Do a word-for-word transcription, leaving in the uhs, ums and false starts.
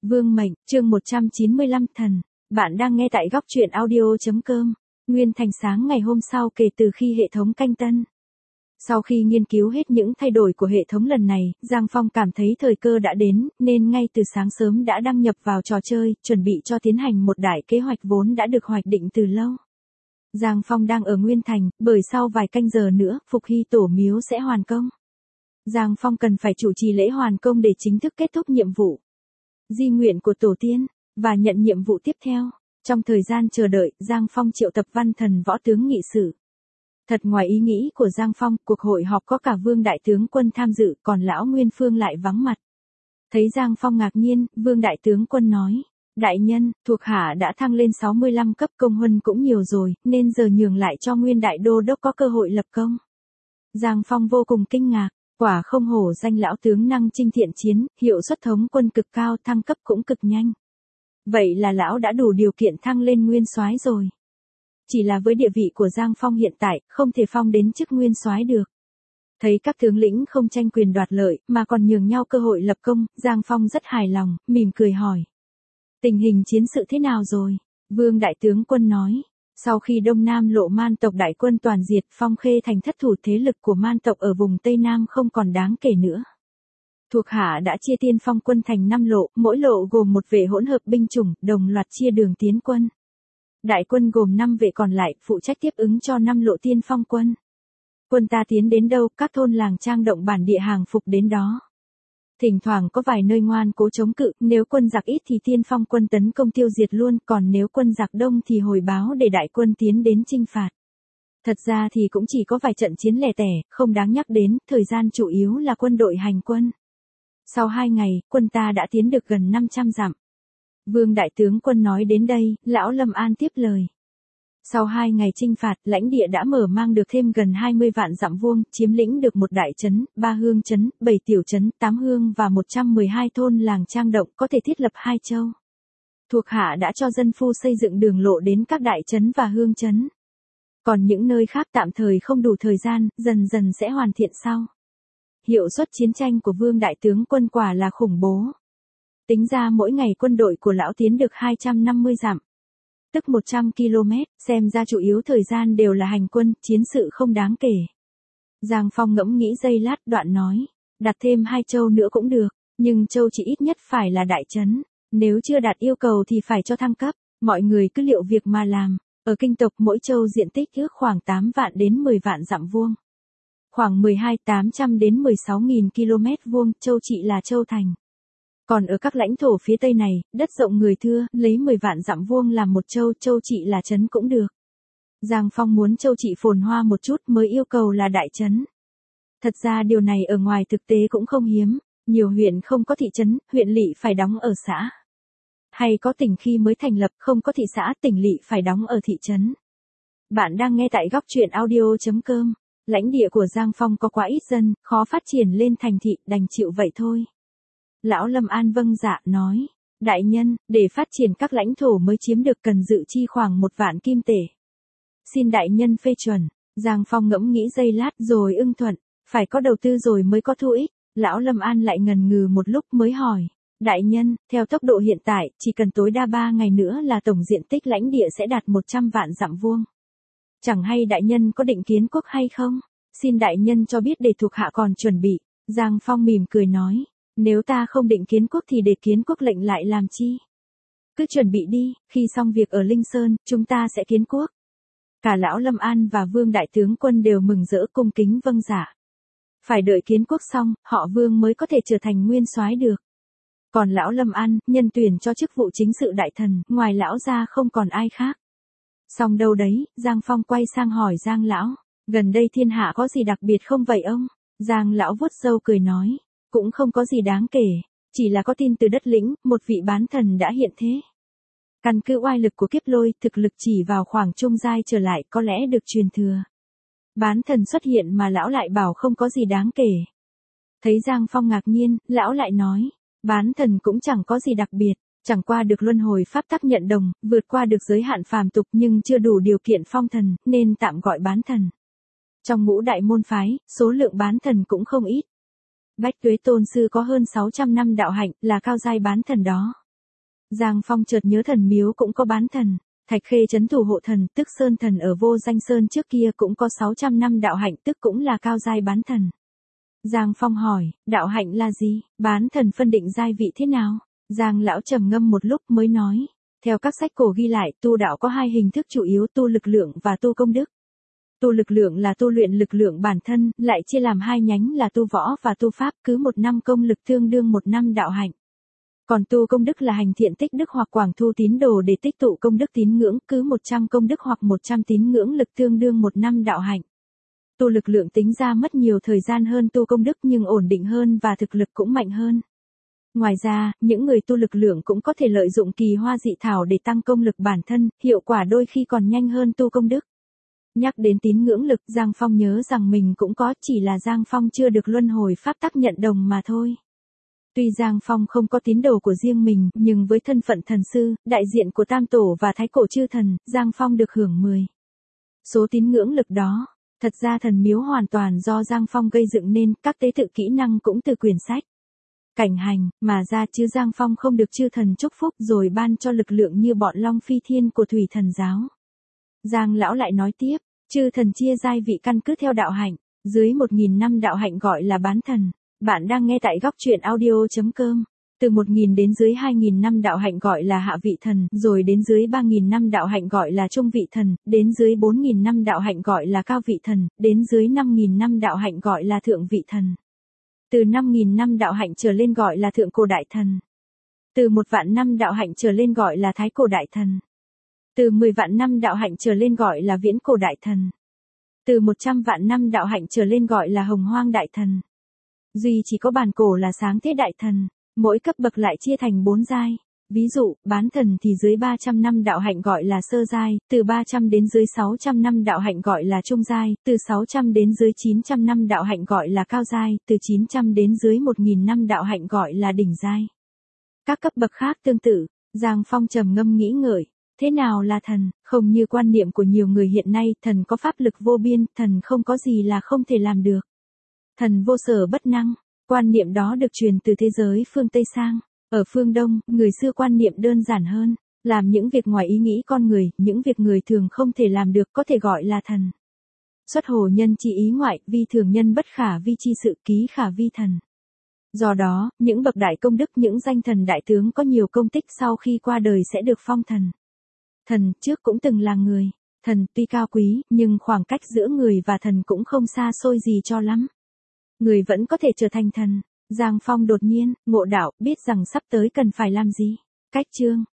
Vương mệnh, chương một trăm chín mươi lăm thần. Bạn đang nghe tại góc truyện audio.com. Nguyên Thành sáng ngày hôm sau kể từ khi hệ thống canh tân. Sau khi nghiên cứu hết những thay đổi của hệ thống lần này, Giang Phong cảm thấy thời cơ đã đến, nên ngay từ sáng sớm đã đăng nhập vào trò chơi, chuẩn bị cho tiến hành một đại kế hoạch vốn đã được hoạch định từ lâu. Giang Phong đang ở Nguyên Thành, bởi sau vài canh giờ nữa, Phục Hy Tổ Miếu sẽ hoàn công. Giang Phong cần phải chủ trì lễ hoàn công để chính thức kết thúc nhiệm vụ di nguyện của tổ tiên, và nhận nhiệm vụ tiếp theo. Trong thời gian chờ đợi, Giang Phong triệu tập văn thần võ tướng nghị sự. Thật ngoài ý nghĩ của Giang Phong, cuộc hội họp có cả Vương Đại Tướng Quân tham dự, còn lão Nguyên Phương lại vắng mặt. Thấy Giang Phong ngạc nhiên, Vương Đại Tướng Quân nói: Đại nhân, thuộc hạ đã thăng lên sáu mươi lăm cấp, công huân cũng nhiều rồi, nên giờ nhường lại cho Nguyên Đại Đô Đốc có cơ hội lập công. Giang Phong vô cùng kinh ngạc. Quả không hổ danh lão tướng năng chinh thiện chiến, hiệu suất thống quân cực cao, thăng cấp cũng cực nhanh. Vậy là lão đã đủ điều kiện thăng lên nguyên soái rồi. Chỉ là với địa vị của Giang Phong hiện tại, không thể phong đến chức nguyên soái được. Thấy các tướng lĩnh không tranh quyền đoạt lợi, mà còn nhường nhau cơ hội lập công, Giang Phong rất hài lòng, mỉm cười hỏi: Tình hình chiến sự thế nào rồi? Vương Đại Tướng Quân nói: Sau khi Đông Nam Lộ Man tộc đại quân toàn diệt, Phong Khê thành thất thủ, thế lực của Man tộc ở vùng Tây Nam không còn đáng kể nữa. Thuộc hạ đã chia tiên phong quân thành năm lộ, mỗi lộ gồm một vệ hỗn hợp binh chủng, đồng loạt chia đường tiến quân. Đại quân gồm năm vệ còn lại, phụ trách tiếp ứng cho năm lộ tiên phong quân. Quân ta tiến đến đâu, các thôn làng trang động bản địa hàng phục đến đó. Thỉnh thoảng có vài nơi ngoan cố chống cự, nếu quân giặc ít thì tiên phong quân tấn công tiêu diệt luôn, còn nếu quân giặc đông thì hồi báo để đại quân tiến đến chinh phạt. Thật ra thì cũng chỉ có vài trận chiến lẻ tẻ, không đáng nhắc đến, thời gian chủ yếu là quân đội hành quân. Sau hai ngày, quân ta đã tiến được gần năm trăm dặm. Vương Đại Tướng Quân nói đến đây, lão Lâm An tiếp lời. Sau hai ngày chinh phạt, lãnh địa đã mở mang được thêm gần hai mươi vạn dặm vuông, chiếm lĩnh được một đại trấn, ba hương trấn, bảy tiểu trấn, tám hương và một trăm mười hai thôn làng trang động, có thể thiết lập hai châu. Thuộc hạ đã cho dân phu xây dựng đường lộ đến các đại trấn và hương trấn. Còn những nơi khác tạm thời không đủ thời gian, dần dần sẽ hoàn thiện sau. Hiệu suất chiến tranh của Vương Đại Tướng Quân quả là khủng bố. Tính ra mỗi ngày quân đội của lão tiến được hai trăm năm mươi dặm. Tức một trăm ki lô mét, xem ra chủ yếu thời gian đều là hành quân, chiến sự không đáng kể. Giang Phong ngẫm nghĩ giây lát, đoạn nói: Đặt thêm hai châu nữa cũng được, nhưng châu chỉ ít nhất phải là đại trấn. Nếu chưa đạt yêu cầu thì phải cho thăng cấp, mọi người cứ liệu việc mà làm. Ở kinh tộc mỗi châu diện tích ước khoảng tám vạn đến mười vạn dặm vuông. Khoảng mười hai nghìn tám trăm đến mười sáu nghìn ki lô mét vuông, châu trị là châu thành. Còn ở các lãnh thổ phía Tây này, đất rộng người thưa, lấy mười vạn dặm vuông làm một châu, châu trị là trấn cũng được. Giang Phong muốn châu trị phồn hoa một chút mới yêu cầu là đại trấn. Thật ra điều này ở ngoài thực tế cũng không hiếm, nhiều huyện không có thị trấn, huyện lỵ phải đóng ở xã. Hay có tỉnh khi mới thành lập không có thị xã, tỉnh lỵ phải đóng ở thị trấn. Bạn đang nghe tại góc truyện audio.com. Lãnh địa của Giang Phong có quá ít dân, khó phát triển lên thành thị, đành chịu vậy thôi. Lão Lâm An vâng dạ nói: Đại nhân, để phát triển các lãnh thổ mới chiếm được cần dự chi khoảng một vạn kim tệ. Xin đại nhân phê chuẩn. Giang Phong ngẫm nghĩ giây lát rồi ưng thuận, phải có đầu tư rồi mới có thu ích. Lão Lâm An lại ngần ngừ một lúc mới hỏi: Đại nhân, theo tốc độ hiện tại, chỉ cần tối đa ba ngày nữa là tổng diện tích lãnh địa sẽ đạt một trăm vạn dặm vuông. Chẳng hay đại nhân có định kiến quốc hay không? Xin đại nhân cho biết để thuộc hạ còn chuẩn bị. Giang Phong mỉm cười nói: Nếu ta không định kiến quốc thì để kiến quốc lệnh lại làm chi? Cứ chuẩn bị đi, khi xong việc ở Linh Sơn, chúng ta sẽ kiến quốc. Cả lão Lâm An và Vương Đại Tướng Quân đều mừng rỡ cung kính vâng dạ. Phải đợi kiến quốc xong, họ Vương mới có thể trở thành nguyên soái được. Còn lão Lâm An, nhân tuyển cho chức vụ chính sự đại thần, ngoài lão ra không còn ai khác. Xong đâu đấy, Giang Phong quay sang hỏi Giang lão: Gần đây thiên hạ có gì đặc biệt không vậy ông? Giang lão vuốt râu cười nói: Cũng không có gì đáng kể, chỉ là có tin từ đất lĩnh, một vị bán thần đã hiện thế. Căn cứ oai lực của kiếp lôi, thực lực chỉ vào khoảng trung giai trở lại có lẽ được truyền thừa. Bán thần xuất hiện mà lão lại bảo không có gì đáng kể. Thấy Giang Phong ngạc nhiên, lão lại nói: Bán thần cũng chẳng có gì đặc biệt, chẳng qua được luân hồi pháp tắc nhận đồng, vượt qua được giới hạn phàm tục nhưng chưa đủ điều kiện phong thần, nên tạm gọi bán thần. Trong ngũ đại môn phái, số lượng bán thần cũng không ít. Bách Tuế Tôn Sư có hơn sáu trăm năm đạo hạnh, là cao giai bán thần đó. Giang Phong chợt nhớ thần miếu cũng có bán thần. Thạch Khê trấn thủ hộ thần, tức Sơn thần ở Vô Danh Sơn trước kia cũng có sáu trăm năm đạo hạnh, tức cũng là cao giai bán thần. Giang Phong hỏi, đạo hạnh là gì, bán thần phân định giai vị thế nào? Giang lão trầm ngâm một lúc mới nói, theo các sách cổ ghi lại, tu đạo có hai hình thức chủ yếu, tu lực lượng và tu công đức. Tu lực lượng là tu luyện lực lượng bản thân, lại chia làm hai nhánh là tu võ và tu pháp, cứ một năm công lực tương đương một năm đạo hạnh. Còn tu công đức là hành thiện tích đức hoặc quảng thu tín đồ để tích tụ công đức tín ngưỡng, cứ một trăm công đức hoặc một trăm tín ngưỡng lực tương đương một năm đạo hạnh. Tu lực lượng tính ra mất nhiều thời gian hơn tu công đức nhưng ổn định hơn và thực lực cũng mạnh hơn. Ngoài ra, những người tu lực lượng cũng có thể lợi dụng kỳ hoa dị thảo để tăng công lực bản thân, hiệu quả đôi khi còn nhanh hơn tu công đức. Nhắc đến tín ngưỡng lực, Giang Phong nhớ rằng mình cũng có, chỉ là Giang Phong chưa được luân hồi pháp tắc nhận đồng mà thôi. Tuy Giang Phong không có tín đồ của riêng mình, nhưng với thân phận thần sư, đại diện của Tam Tổ và Thái Cổ chư thần, Giang Phong được hưởng mười số tín ngưỡng lực đó. Thật ra thần miếu hoàn toàn do Giang Phong gây dựng nên, các tế tự kỹ năng cũng từ quyển sách Cảnh Hành, mà ra chứ Giang Phong không được chư thần chúc phúc rồi ban cho lực lượng như bọn Long Phi Thiên của Thủy Thần giáo. Giang lão lại nói tiếp, chư thần chia giai vị căn cứ theo đạo hạnh, dưới một nghìn năm đạo hạnh gọi là bán thần. Bạn đang nghe tại góc truyện audio chấm com. Từ một nghìn đến dưới hai nghìn năm đạo hạnh gọi là hạ vị thần, rồi đến dưới ba nghìn năm đạo hạnh gọi là trung vị thần, đến dưới bốn nghìn năm đạo hạnh gọi là cao vị thần, đến dưới năm nghìn năm đạo hạnh gọi là thượng vị thần. Từ năm nghìn năm đạo hạnh trở lên gọi là thượng cổ đại thần. Từ một vạn năm đạo hạnh trở lên gọi là thái cổ đại thần. Từ mười vạn năm đạo hạnh trở lên gọi là viễn cổ đại thần. Từ một trăm vạn năm đạo hạnh trở lên gọi là hồng hoang đại thần. Duy chỉ có bản cổ là sáng thế đại thần, mỗi cấp bậc lại chia thành bốn giai. Ví dụ, bán thần thì dưới ba trăm năm đạo hạnh gọi là sơ giai, từ ba trăm đến dưới sáu trăm năm đạo hạnh gọi là trung giai, từ sáu trăm đến dưới chín trăm năm đạo hạnh gọi là cao giai, từ chín trăm đến dưới một nghìn năm đạo hạnh gọi là đỉnh giai. Các cấp bậc khác tương tự. Giang Phong trầm ngâm nghĩ ngợi, thế nào là thần? Không như quan niệm của nhiều người hiện nay, thần có pháp lực vô biên, thần không có gì là không thể làm được. Thần vô sở bất năng, quan niệm đó được truyền từ thế giới phương Tây sang. Ở phương Đông, người xưa quan niệm đơn giản hơn, làm những việc ngoài ý nghĩ con người, những việc người thường không thể làm được có thể gọi là thần. Xuất hồ nhân chi ý ngoại, vi thường nhân bất khả vi chi sự, ký khả vi thần. Do đó, những bậc đại công đức, những danh thần đại tướng có nhiều công tích sau khi qua đời sẽ được phong thần. Thần trước cũng từng là người, thần tuy cao quý, nhưng khoảng cách giữa người và thần cũng không xa xôi gì cho lắm. Người vẫn có thể trở thành thần. Giang Phong đột nhiên, ngộ đạo, biết rằng sắp tới cần phải làm gì. Cách chương